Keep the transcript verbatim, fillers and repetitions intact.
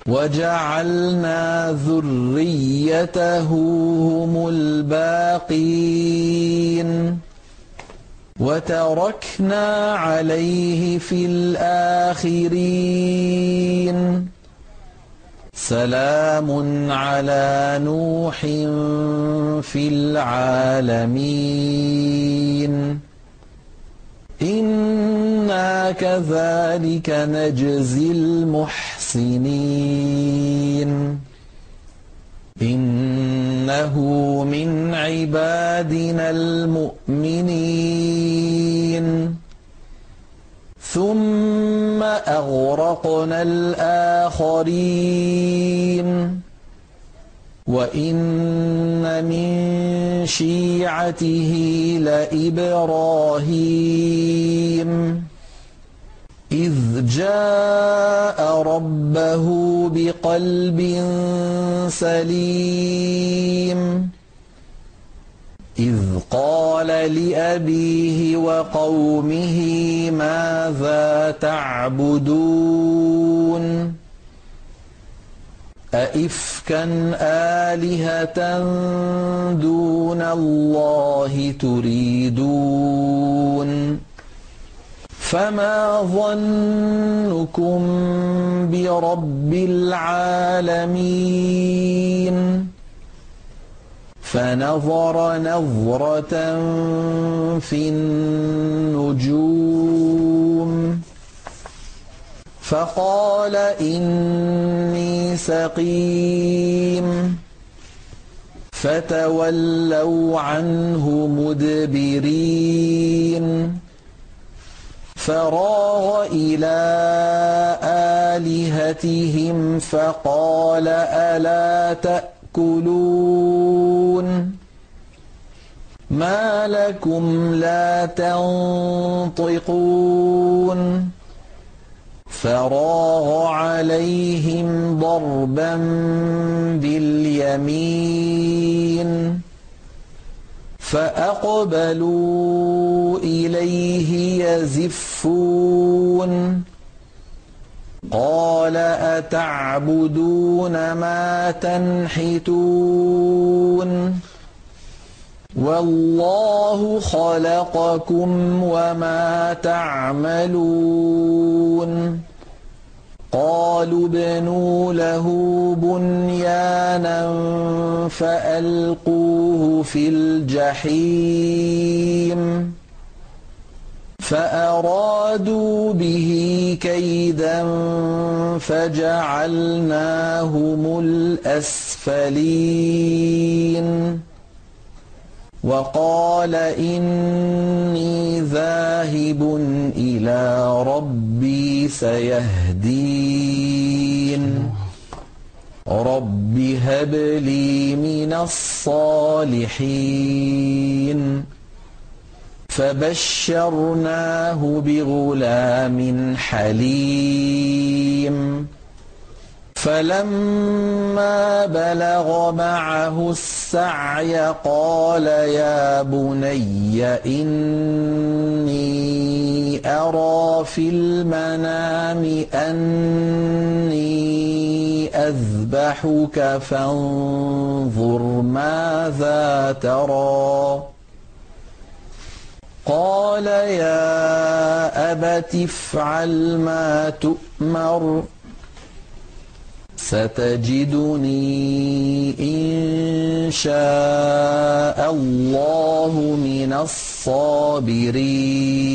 وجعلنا ذريته هم الباقين وتركنا عليه في الآخرين سلام على نوح في العالمين إنا كذلك نجزي المحسنين إنه من عبادنا المؤمنين ثم أغرقنا الآخرين وإن من شيعته لإبراهيم إذ جاء ربه بقلب سليم إذ قال لأبيه وقومه ماذا تعبدون أئفكا آلهة دون الله تريدون فما ظنكم برب العالمين فنظر نظرة في النجوم فقال إني سقيم فتولوا عنه مدبرين فراغ إلى آلهتهم فقال ألا تأكلون ما لكم لا تنطقون فراغ عليهم ضربا باليمين فأقبلوا إليه يزفون قال أتعبدون ما تنحتون والله خلقكم وما تعملون قالوا ابنوا له بنيانا فألقوه في الجحيم فأرادوا به كيدا فجعلناهم الأسفلين وقال إني ذاهب إلى ربي سيهدين رب هب لي من الصالحين فبشرناه بغلام حليم فلما بلغ معه السعي قال يا بني إني أرى في المنام أني أذبحك فانظر ماذا ترى قال يا أبت افعل ما تؤمر ستجدني إن شاء الله من الصابرين